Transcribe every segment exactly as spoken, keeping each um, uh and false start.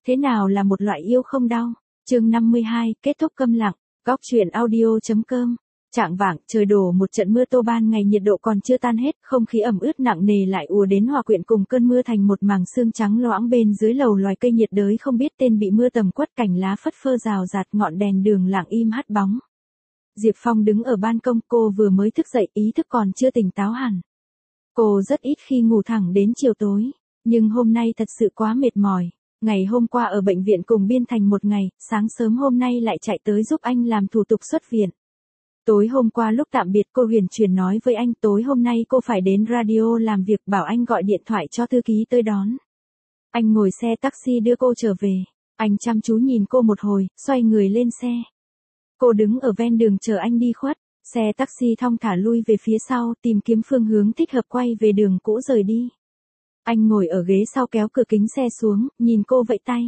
Thế nào là một loại yêu không đau? Chương năm mươi hai, kết thúc câm lặng. Góc truyện audio.com. Trạng vạng, trời đổ một trận mưa to, ban ngày nhiệt độ còn chưa tan hết, không khí ẩm ướt nặng nề lại ùa đến hòa quyện cùng cơn mưa thành một mảng sương trắng loãng. Bên dưới lầu loài cây nhiệt đới không biết tên bị mưa tầm quất, cành lá phất phơ rào rạt, ngọn đèn đường lặng im hắt bóng. Diệp Phong đứng ở ban công, cô vừa mới thức dậy, ý thức còn chưa tỉnh táo hẳn. Cô rất ít khi ngủ thẳng đến chiều tối, nhưng hôm nay thật sự quá mệt mỏi. Ngày hôm qua ở bệnh viện cùng Biên Thành một ngày, sáng sớm hôm nay lại chạy tới giúp anh làm thủ tục xuất viện. Tối hôm qua lúc tạm biệt cô huyền chuyển nói với anh tối hôm nay cô phải đến radio làm việc, bảo anh gọi điện thoại cho thư ký tới đón. Anh ngồi xe taxi đưa cô trở về. Anh chăm chú nhìn cô một hồi, xoay người lên xe. Cô đứng ở ven đường chờ anh đi khuất. Xe taxi thong thả lui về phía sau, tìm kiếm phương hướng thích hợp quay về đường cũ rời đi. Anh ngồi ở ghế sau kéo cửa kính xe xuống, nhìn cô vẫy tay.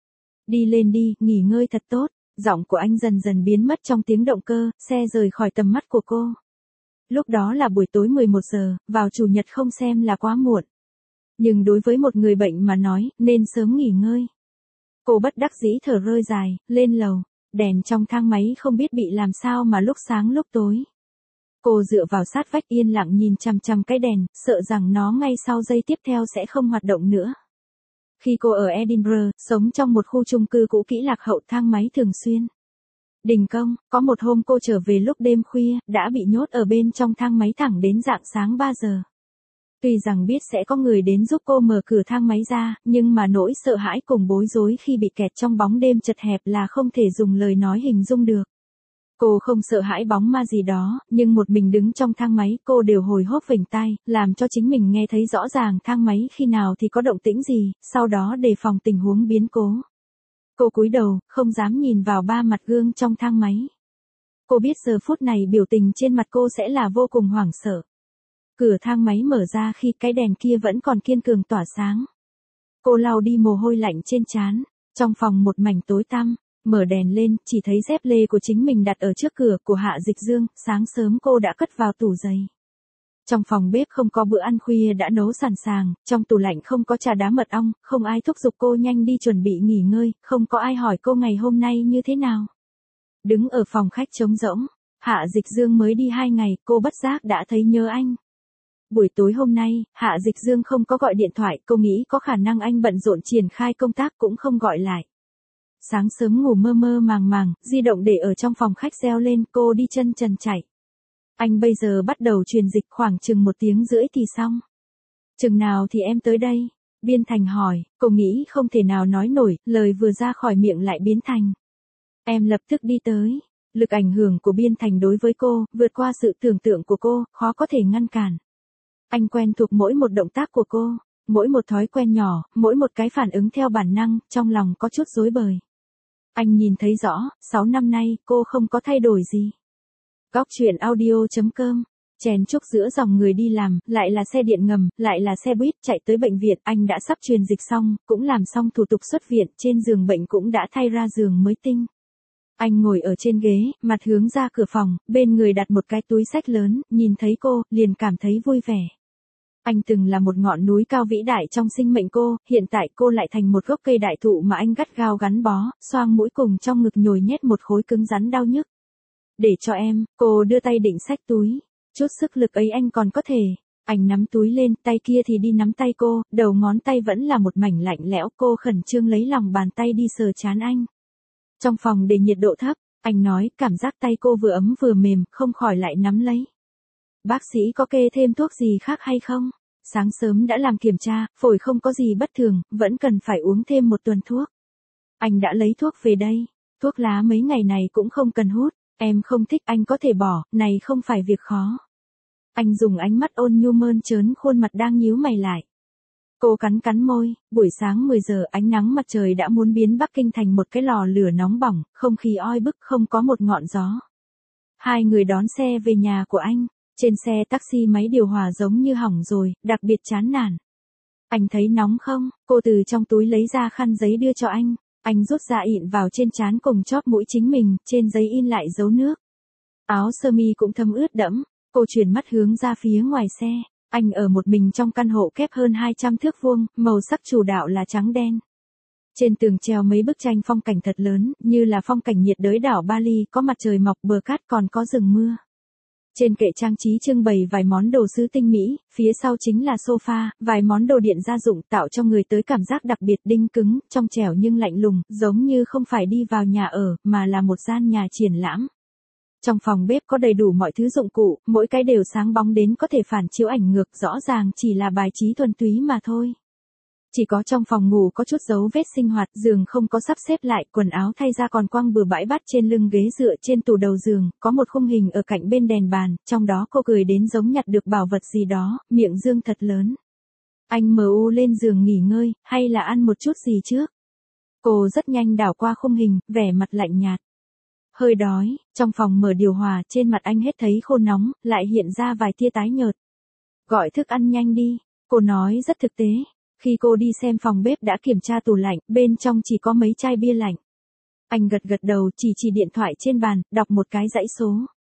Đi lên đi, nghỉ ngơi thật tốt. Giọng của anh dần dần biến mất trong tiếng động cơ, xe rời khỏi tầm mắt của cô. Lúc đó là buổi tối mười một giờ, vào chủ nhật không xem là quá muộn. Nhưng đối với một người bệnh mà nói, nên sớm nghỉ ngơi. Cô bất đắc dĩ thở rơi dài, lên lầu. Đèn trong thang máy không biết bị làm sao mà lúc sáng lúc tối. Cô dựa vào sát vách yên lặng nhìn chằm chằm cái đèn, sợ rằng nó ngay sau giây tiếp theo sẽ không hoạt động nữa. Khi cô ở Edinburgh, sống trong một khu chung cư cũ kỹ lạc hậu, thang máy thường xuyên đình công, có một hôm cô trở về lúc đêm khuya, đã bị nhốt ở bên trong thang máy thẳng đến rạng sáng ba giờ. Tuy rằng biết sẽ có người đến giúp cô mở cửa thang máy ra, nhưng mà nỗi sợ hãi cùng bối rối khi bị kẹt trong bóng đêm chật hẹp là không thể dùng lời nói hình dung được. Cô không sợ hãi bóng ma gì đó, nhưng một mình đứng trong thang máy cô đều hồi hộp vểnh tai, làm cho chính mình nghe thấy rõ ràng thang máy khi nào thì có động tĩnh gì, sau đó đề phòng tình huống biến cố. Cô cúi đầu, không dám nhìn vào ba mặt gương trong thang máy. Cô biết giờ phút này biểu tình trên mặt cô sẽ là vô cùng hoảng sợ. Cửa thang máy mở ra khi cái đèn kia vẫn còn kiên cường tỏa sáng. Cô lau đi mồ hôi lạnh trên trán, trong phòng một mảnh tối tăm. Mở đèn lên, chỉ thấy dép lê của chính mình đặt ở trước cửa của Hạ Dịch Dương, sáng sớm cô đã cất vào tủ giày. Trong phòng bếp không có bữa ăn khuya đã nấu sẵn sàng, trong tủ lạnh không có trà đá mật ong, không ai thúc giục cô nhanh đi chuẩn bị nghỉ ngơi, không có ai hỏi cô ngày hôm nay như thế nào. Đứng ở phòng khách trống rỗng, Hạ Dịch Dương mới đi hai ngày, cô bất giác đã thấy nhớ anh. Buổi tối hôm nay, Hạ Dịch Dương không có gọi điện thoại, cô nghĩ có khả năng anh bận rộn triển khai công tác cũng không gọi lại. Sáng sớm ngủ mơ mơ màng màng, di động để ở trong phòng khách reo lên, cô đi chân trần chạy. Anh bây giờ bắt đầu truyền dịch, khoảng chừng một tiếng rưỡi thì xong. Chừng nào thì em tới đây? Biên Thành hỏi, cô nghĩ không thể nào nói nổi, lời vừa ra khỏi miệng lại biến thành. Em lập tức đi tới. Lực ảnh hưởng của Biên Thành đối với cô, vượt qua sự tưởng tượng của cô, khó có thể ngăn cản. Anh quen thuộc mỗi một động tác của cô, mỗi một thói quen nhỏ, mỗi một cái phản ứng theo bản năng, trong lòng có chút rối bời. Anh nhìn thấy rõ, sáu năm nay, cô không có thay đổi gì. Góc truyện audio.com. Chèn chúc giữa dòng người đi làm, lại là xe điện ngầm, lại là xe buýt chạy tới bệnh viện, anh đã sắp truyền dịch xong, cũng làm xong thủ tục xuất viện, trên giường bệnh cũng đã thay ra giường mới tinh. Anh ngồi ở trên ghế, mặt hướng ra cửa phòng, bên người đặt một cái túi xách lớn, nhìn thấy cô, liền cảm thấy vui vẻ. Anh từng là một ngọn núi cao vĩ đại trong sinh mệnh cô, hiện tại cô lại thành một gốc cây đại thụ mà anh gắt gao gắn bó, xoang mũi cùng trong ngực nhồi nhét một khối cứng rắn đau nhức. Để cho em, cô đưa tay định xách túi. Chút sức lực ấy anh còn có thể. Anh nắm túi lên, tay kia thì đi nắm tay cô, đầu ngón tay vẫn là một mảnh lạnh lẽo, cô khẩn trương lấy lòng bàn tay đi sờ trán anh. Trong phòng để nhiệt độ thấp, anh nói, cảm giác tay cô vừa ấm vừa mềm, không khỏi lại nắm lấy. Bác sĩ có kê thêm thuốc gì khác hay không? Sáng sớm đã làm kiểm tra, phổi không có gì bất thường, vẫn cần phải uống thêm một tuần thuốc. Anh đã lấy thuốc về đây. Thuốc lá mấy ngày này cũng không cần hút, em không thích anh có thể bỏ, này không phải việc khó. Anh dùng ánh mắt ôn nhu mơn trớn khuôn mặt đang nhíu mày lại. Cô cắn cắn môi, buổi sáng mười giờ ánh nắng mặt trời đã muốn biến Bắc Kinh thành một cái lò lửa nóng bỏng, không khí oi bức không có một ngọn gió. Hai người đón xe về nhà của anh. Trên xe taxi máy điều hòa giống như hỏng rồi, đặc biệt chán nản. Anh thấy nóng không? Cô từ trong túi lấy ra khăn giấy đưa cho anh. Anh rút ra ịn vào trên trán cùng chóp mũi chính mình, trên giấy in lại dấu nước. Áo sơ mi cũng thấm ướt đẫm. Cô chuyển mắt hướng ra phía ngoài xe. Anh ở một mình trong căn hộ kép hơn hai trăm thước vuông, màu sắc chủ đạo là trắng đen. Trên tường treo mấy bức tranh phong cảnh thật lớn, như là phong cảnh nhiệt đới đảo Bali, có mặt trời mọc bờ cát còn có rừng mưa. Trên kệ trang trí trưng bày vài món đồ sứ tinh mỹ, phía sau chính là sofa, vài món đồ điện gia dụng tạo cho người tới cảm giác đặc biệt đinh cứng, trong trẻo nhưng lạnh lùng, giống như không phải đi vào nhà ở, mà là một gian nhà triển lãm. Trong phòng bếp có đầy đủ mọi thứ dụng cụ, mỗi cái đều sáng bóng đến có thể phản chiếu ảnh ngược, rõ ràng chỉ là bài trí thuần túy mà thôi. Chỉ có trong phòng ngủ có chút dấu vết sinh hoạt, giường không có sắp xếp lại, quần áo thay ra còn quăng bừa bãi bát trên lưng ghế dựa trên tủ đầu giường, có một khung hình ở cạnh bên đèn bàn, trong đó cô cười đến giống nhặt được bảo vật gì đó, miệng dương thật lớn. Anh mờ u lên giường nghỉ ngơi, hay là ăn một chút gì trước? Cô rất nhanh đảo qua khung hình, vẻ mặt lạnh nhạt. Hơi đói, trong phòng mở điều hòa, trên mặt anh hết thấy khô nóng, lại hiện ra vài tia tái nhợt. Gọi thức ăn nhanh đi, cô nói rất thực tế. Khi cô đi xem phòng bếp đã kiểm tra tủ lạnh, bên trong chỉ có mấy chai bia lạnh. Anh gật gật đầu, chỉ chỉ điện thoại trên bàn, đọc một cái dãy số.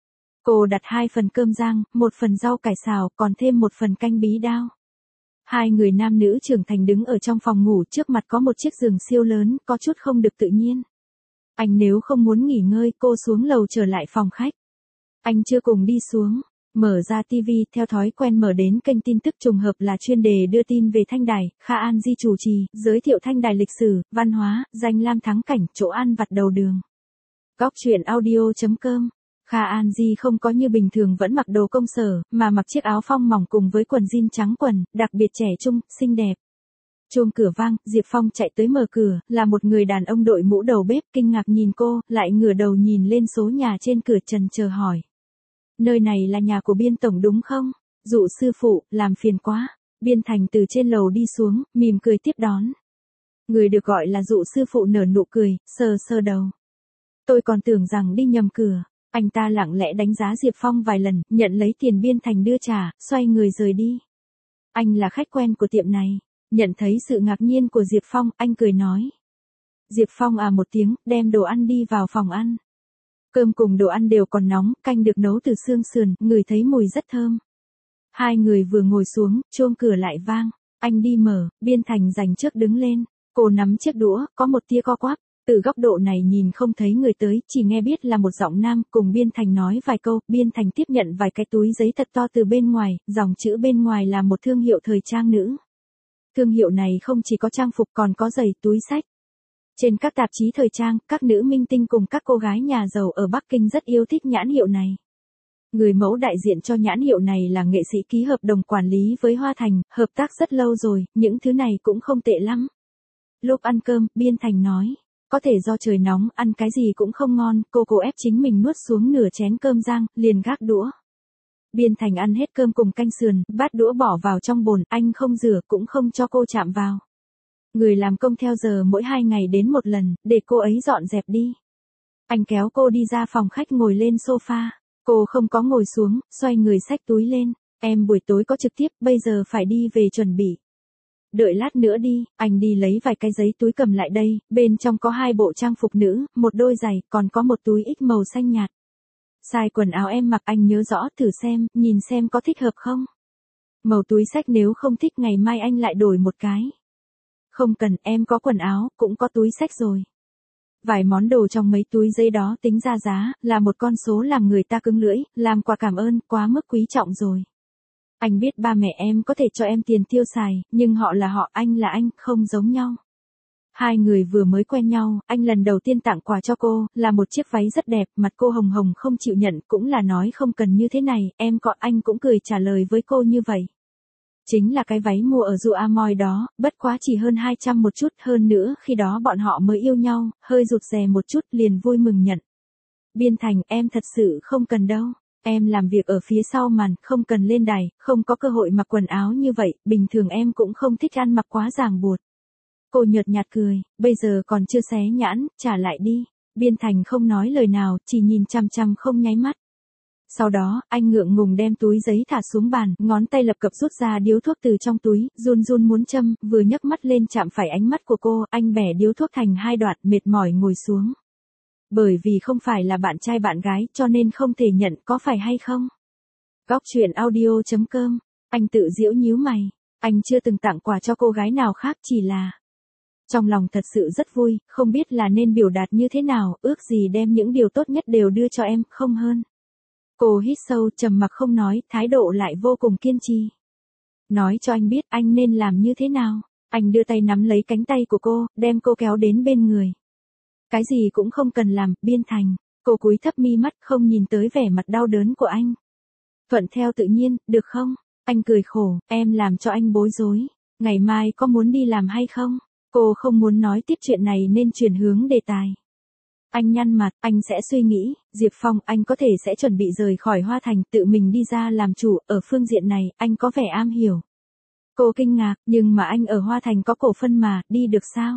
Cô đặt hai phần cơm rang, một phần rau cải xào, còn thêm một phần canh bí đao. Hai người nam nữ trưởng thành đứng ở trong phòng ngủ, trước mặt có một chiếc giường siêu lớn, có chút không được tự nhiên. Anh nếu không muốn nghỉ ngơi, cô xuống lầu trở lại phòng khách. Anh chưa cùng đi xuống. Mở ra ti vi, theo thói quen mở đến kênh tin tức, trùng hợp là chuyên đề đưa tin về Thanh Đài, Kha An Di chủ trì, giới thiệu Thanh Đài lịch sử, văn hóa, danh lam thắng cảnh, chỗ ăn vặt đầu đường. Góc truyện audio chấm com. Kha An Di không có như bình thường vẫn mặc đồ công sở, mà mặc chiếc áo phông mỏng cùng với quần jean trắng quần, đặc biệt trẻ trung, xinh đẹp. Chuông cửa vang, Diệp Phong chạy tới mở cửa, là một người đàn ông đội mũ đầu bếp, kinh ngạc nhìn cô, lại ngửa đầu nhìn lên số nhà trên cửa trần chờ hỏi. Nơi này là nhà của Biên tổng đúng không? Dụ sư phụ, làm phiền quá. Biên Thành từ trên lầu đi xuống, mỉm cười tiếp đón. Người được gọi là dụ sư phụ nở nụ cười, sờ sờ đầu. Tôi còn tưởng rằng đi nhầm cửa. Anh ta lặng lẽ đánh giá Diệp Phong vài lần, nhận lấy tiền Biên Thành đưa trả, xoay người rời đi. Anh là khách quen của tiệm này. Nhận thấy sự ngạc nhiên của Diệp Phong, anh cười nói. Diệp Phong à một tiếng, đem đồ ăn đi vào phòng ăn. Cơm cùng đồ ăn đều còn nóng, canh được nấu từ xương sườn, ngửi thấy mùi rất thơm. Hai người vừa ngồi xuống, chuông cửa lại vang. Anh đi mở, Biên Thành giành trước đứng lên. Cô nắm chiếc đũa, có một tia co quắp. Từ góc độ này nhìn không thấy người tới, chỉ nghe biết là một giọng nam, cùng Biên Thành nói vài câu. Biên Thành tiếp nhận vài cái túi giấy thật to từ bên ngoài, dòng chữ bên ngoài là một thương hiệu thời trang nữ. Thương hiệu này không chỉ có trang phục còn có giày, túi xách. Trên các tạp chí thời trang, các nữ minh tinh cùng các cô gái nhà giàu ở Bắc Kinh rất yêu thích nhãn hiệu này. Người mẫu đại diện cho nhãn hiệu này là nghệ sĩ ký hợp đồng quản lý với Hoa Thành, hợp tác rất lâu rồi, những thứ này cũng không tệ lắm. Lúc ăn cơm, Biên Thành nói, có thể do trời nóng, ăn cái gì cũng không ngon, cô cố ép chính mình nuốt xuống nửa chén cơm rang, liền gác đũa. Biên Thành ăn hết cơm cùng canh sườn, bát đũa bỏ vào trong bồn, anh không rửa cũng không cho cô chạm vào. Người làm công theo giờ mỗi hai ngày đến một lần, để cô ấy dọn dẹp đi. Anh kéo cô đi ra phòng khách ngồi lên sofa. Cô không có ngồi xuống, xoay người xách túi lên. Em buổi tối có trực tiếp, bây giờ phải đi về chuẩn bị. Đợi lát nữa đi, anh đi lấy vài cái giấy túi cầm lại đây, bên trong có hai bộ trang phục nữ, một đôi giày, còn có một túi ích màu xanh nhạt. Size quần áo em mặc anh nhớ rõ, thử xem, nhìn xem có thích hợp không. Màu túi xách nếu không thích ngày mai anh lại đổi một cái. Không cần, em có quần áo, cũng có túi xách rồi. Vài món đồ trong mấy túi giấy đó tính ra giá, là một con số làm người ta cứng lưỡi, làm quà cảm ơn, quá mức quý trọng rồi. Anh biết ba mẹ em có thể cho em tiền tiêu xài, nhưng họ là họ, anh là anh, không giống nhau. Hai người vừa mới quen nhau, anh lần đầu tiên tặng quà cho cô, là một chiếc váy rất đẹp, mặt cô hồng hồng không chịu nhận, cũng là nói không cần như thế này, em có, anh cũng cười trả lời với cô như vậy. Chính là cái váy mua ở Dụ Amoy đó, bất quá chỉ hơn hai trăm một chút, hơn nữa khi đó bọn họ mới yêu nhau, hơi rụt rè một chút, liền vui mừng nhận. Biên Thành, em thật sự không cần đâu. Em làm việc ở phía sau màn, không cần lên đài, không có cơ hội mặc quần áo như vậy, bình thường em cũng không thích ăn mặc quá ràng buộc. Cô nhợt nhạt cười, bây giờ còn chưa xé nhãn, trả lại đi. Biên Thành không nói lời nào, chỉ nhìn chăm chăm không nháy mắt. Sau đó, anh ngượng ngùng đem túi giấy thả xuống bàn, ngón tay lập cập rút ra điếu thuốc từ trong túi, run run muốn châm, vừa nhấc mắt lên chạm phải ánh mắt của cô, anh bẻ điếu thuốc thành hai đoạn, mệt mỏi ngồi xuống. Bởi vì không phải là bạn trai bạn gái, cho nên không thể nhận, có phải hay không? Góc truyện audio chấm com, anh tự giễu nhíu mày, anh chưa từng tặng quà cho cô gái nào khác, chỉ là Trong lòng thật sự rất vui, không biết là nên biểu đạt như thế nào, ước gì đem những điều tốt nhất đều đưa cho em, không hơn. Cô hít sâu, trầm mặc không nói, thái độ lại vô cùng kiên trì. Nói cho anh biết anh nên làm như thế nào. Anh đưa tay nắm lấy cánh tay của cô, đem cô kéo đến bên người. Cái gì cũng không cần làm, Biên Thành. Cô cúi thấp mi mắt không nhìn tới vẻ mặt đau đớn của anh. Thuận theo tự nhiên, được không? Anh cười khổ, em làm cho anh bối rối. Ngày mai có muốn đi làm hay không? Cô không muốn nói tiếp chuyện này nên chuyển hướng đề tài. Anh nhăn mặt, anh sẽ suy nghĩ, Diệp Phong, anh có thể sẽ chuẩn bị rời khỏi Hoa Thành, tự mình đi ra làm chủ, ở phương diện này, anh có vẻ am hiểu. Cô kinh ngạc, nhưng mà anh ở Hoa Thành có cổ phần mà, đi được sao?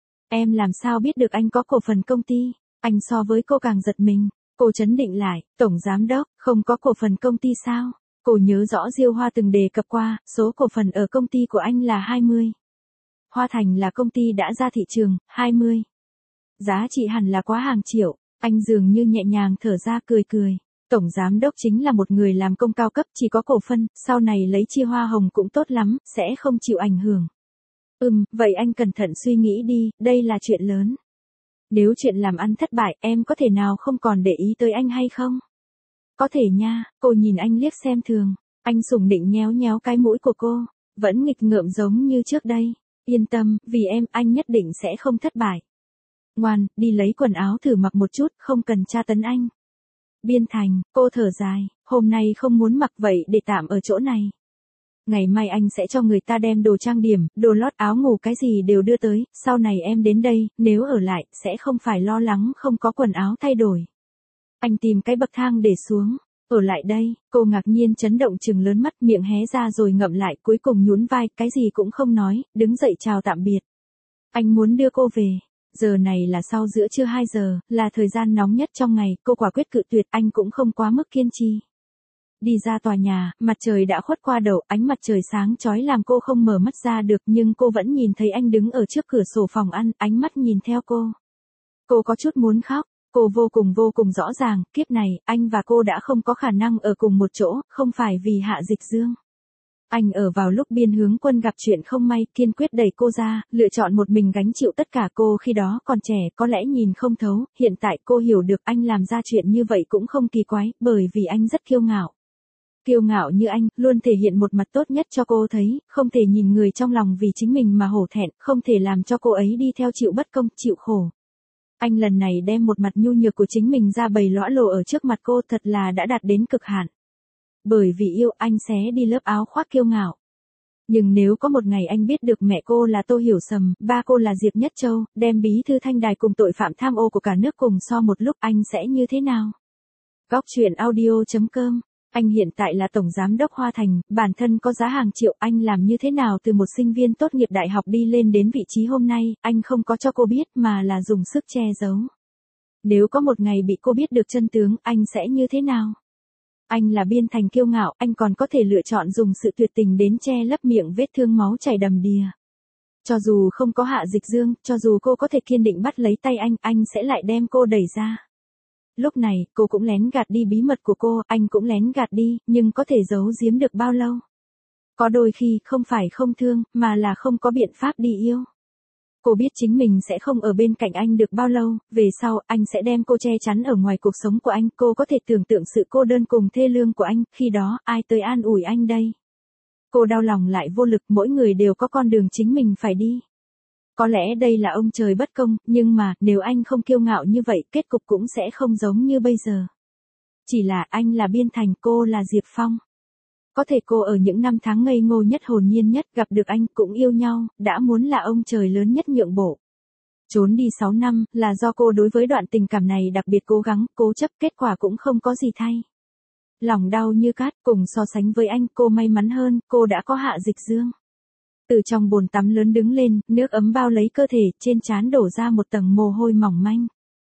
Em làm sao biết được anh có cổ phần công ty? Anh so với cô càng giật mình. Cô chấn định lại, Tổng Giám Đốc, không có cổ phần công ty sao? Cô nhớ rõ Diêu Hoa từng đề cập qua, số cổ phần ở công ty của anh là hai mươi. Hoa Thành là công ty đã ra thị trường, hai mươi. Giá trị hẳn là quá hàng triệu. Anh dường như nhẹ nhàng thở ra cười cười. Tổng Giám Đốc chính là một người làm công cao cấp, chỉ có cổ phân, sau này lấy chia hoa hồng cũng tốt lắm, sẽ không chịu ảnh hưởng. Ừm, vậy anh cẩn thận suy nghĩ đi, đây là chuyện lớn. Nếu chuyện làm ăn thất bại, em có thể nào không còn để ý tới anh hay không? Có thể nha, cô nhìn anh liếc xem thường. Anh sủng nịnh nhéo nhéo cái mũi của cô, vẫn nghịch ngợm giống như trước đây. Yên tâm, vì em, anh nhất định sẽ không thất bại. Ngoan, đi lấy quần áo thử mặc một chút, không cần tra tấn anh. Biên Thành, cô thở dài, hôm nay không muốn mặc vậy để tạm ở chỗ này. Ngày mai anh sẽ cho người ta đem đồ trang điểm, đồ lót, áo ngủ cái gì đều đưa tới, sau này em đến đây, nếu ở lại, sẽ không phải lo lắng không có quần áo thay đổi. Anh tìm cái bậc thang để xuống, ở lại đây, cô ngạc nhiên chấn động trừng lớn mắt, miệng hé ra rồi ngậm lại, cuối cùng nhún vai, cái gì cũng không nói, đứng dậy chào tạm biệt. Anh muốn đưa cô về. Giờ này là sau giữa trưa hai giờ, là thời gian nóng nhất trong ngày, cô quả quyết cự tuyệt, anh cũng không quá mức kiên trì. Đi ra tòa nhà, mặt trời đã khuất qua đầu, ánh mặt trời sáng chói làm cô không mở mắt ra được, nhưng cô vẫn nhìn thấy anh đứng ở trước cửa sổ phòng ăn, ánh mắt nhìn theo cô. Cô có chút muốn khóc, cô vô cùng vô cùng rõ ràng, kiếp này, anh và cô đã không có khả năng ở cùng một chỗ, không phải vì Hạ Dịch Dương. Anh ở vào lúc Biên Hướng Quân gặp chuyện không may, kiên quyết đẩy cô ra, lựa chọn một mình gánh chịu tất cả. Cô khi đó còn trẻ, có lẽ nhìn không thấu, hiện tại cô hiểu được anh làm ra chuyện như vậy cũng không kỳ quái, bởi vì anh rất kiêu ngạo. Kiêu ngạo như anh, luôn thể hiện một mặt tốt nhất cho cô thấy, không thể nhìn người trong lòng vì chính mình mà hổ thẹn, không thể làm cho cô ấy đi theo chịu bất công, chịu khổ. Anh lần này đem một mặt nhu nhược của chính mình ra bày lõa lộ ở trước mặt cô, thật là đã đạt đến cực hạn. Bởi vì yêu, anh xé đi lớp áo khoác kiêu ngạo. Nhưng nếu có một ngày anh biết được mẹ cô là Tô Hiểu Sầm, ba cô là Diệp Nhất Châu, đem bí thư Thanh Đài cùng tội phạm tham ô của cả nước cùng so một lúc, anh sẽ như thế nào? Góc truyện audio chấm com. Anh hiện tại là Tổng Giám Đốc Hoa Thành, bản thân có giá hàng triệu, anh làm như thế nào từ một sinh viên tốt nghiệp đại học đi lên đến vị trí hôm nay, anh không có cho cô biết mà là dùng sức che giấu. Nếu có một ngày bị cô biết được chân tướng, anh sẽ như thế nào? Anh là Biên Thành kiêu ngạo, anh còn có thể lựa chọn dùng sự tuyệt tình đến che lấp miệng vết thương máu chảy đầm đìa. Cho dù không có Hạ Dịch Dương, cho dù cô có thể kiên định bắt lấy tay anh, anh sẽ lại đem cô đẩy ra. Lúc này, cô cũng lén gạt đi bí mật của cô, anh cũng lén gạt đi, nhưng có thể giấu giếm được bao lâu? Có đôi khi, không phải không thương, mà là không có biện pháp đi yêu. Cô biết chính mình sẽ không ở bên cạnh anh được bao lâu, về sau, anh sẽ đem cô che chắn ở ngoài cuộc sống của anh, cô có thể tưởng tượng sự cô đơn cùng thê lương của anh, khi đó, ai tới an ủi anh đây? Cô đau lòng lại vô lực, mỗi người đều có con đường chính mình phải đi. Có lẽ đây là ông trời bất công, nhưng mà, nếu anh không kiêu ngạo như vậy, kết cục cũng sẽ không giống như bây giờ. Chỉ là anh là Biên Thành, cô là Diệp Phong. Có thể cô ở những năm tháng ngây ngô nhất hồn nhiên nhất gặp được anh cũng yêu nhau, đã muốn là ông trời lớn nhất nhượng bộ. Trốn đi sáu năm, là do cô đối với đoạn tình cảm này đặc biệt cố gắng, cố chấp, kết quả cũng không có gì thay. Lòng đau như cát, cùng so sánh với anh, cô may mắn hơn, cô đã có Hạ Dịch Dương. Từ trong bồn tắm lớn đứng lên, nước ấm bao lấy cơ thể, trên trán đổ ra một tầng mồ hôi mỏng manh.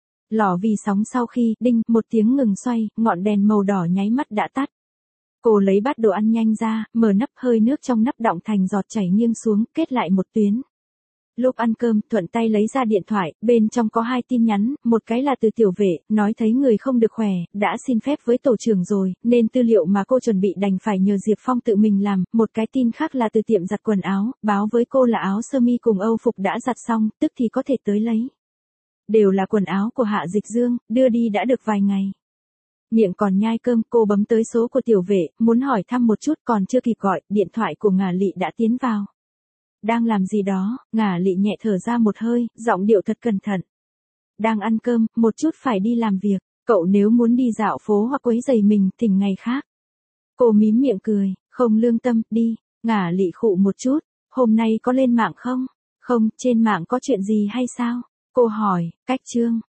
Lò vi sóng sau khi, đinh, một tiếng ngừng xoay, ngọn đèn màu đỏ nháy mắt đã tắt. Cô lấy bát đồ ăn nhanh ra, mở nắp, hơi nước trong nắp đọng thành giọt chảy nghiêng xuống, kết lại một tuyến. Lúc ăn cơm, thuận tay lấy ra điện thoại, bên trong có hai tin nhắn, một cái là từ Tiểu Vệ, nói thấy người không được khỏe, đã xin phép với tổ trưởng rồi, nên tư liệu mà cô chuẩn bị đành phải nhờ Diệp Phong tự mình làm, một cái tin khác là từ tiệm giặt quần áo, báo với cô là áo sơ mi cùng âu phục đã giặt xong, tức thì có thể tới lấy. Đều là quần áo của Hạ Dịch Dương, đưa đi đã được vài ngày. Miệng còn nhai cơm, cô bấm tới số của Tiểu Vệ, muốn hỏi thăm một chút còn chưa kịp gọi, điện thoại của Ngả Lị đã tiến vào. Đang làm gì đó, Ngả Lị nhẹ thở ra một hơi, giọng điệu thật cẩn thận. Đang ăn cơm, một chút phải đi làm việc, cậu nếu muốn đi dạo phố hoặc quấy giày mình, thỉnh ngày khác. Cô mím miệng cười, không lương tâm, đi. Ngả Lị khụ một chút, hôm nay có lên mạng không? Không, trên mạng có chuyện gì hay sao? Cô hỏi, cách chương.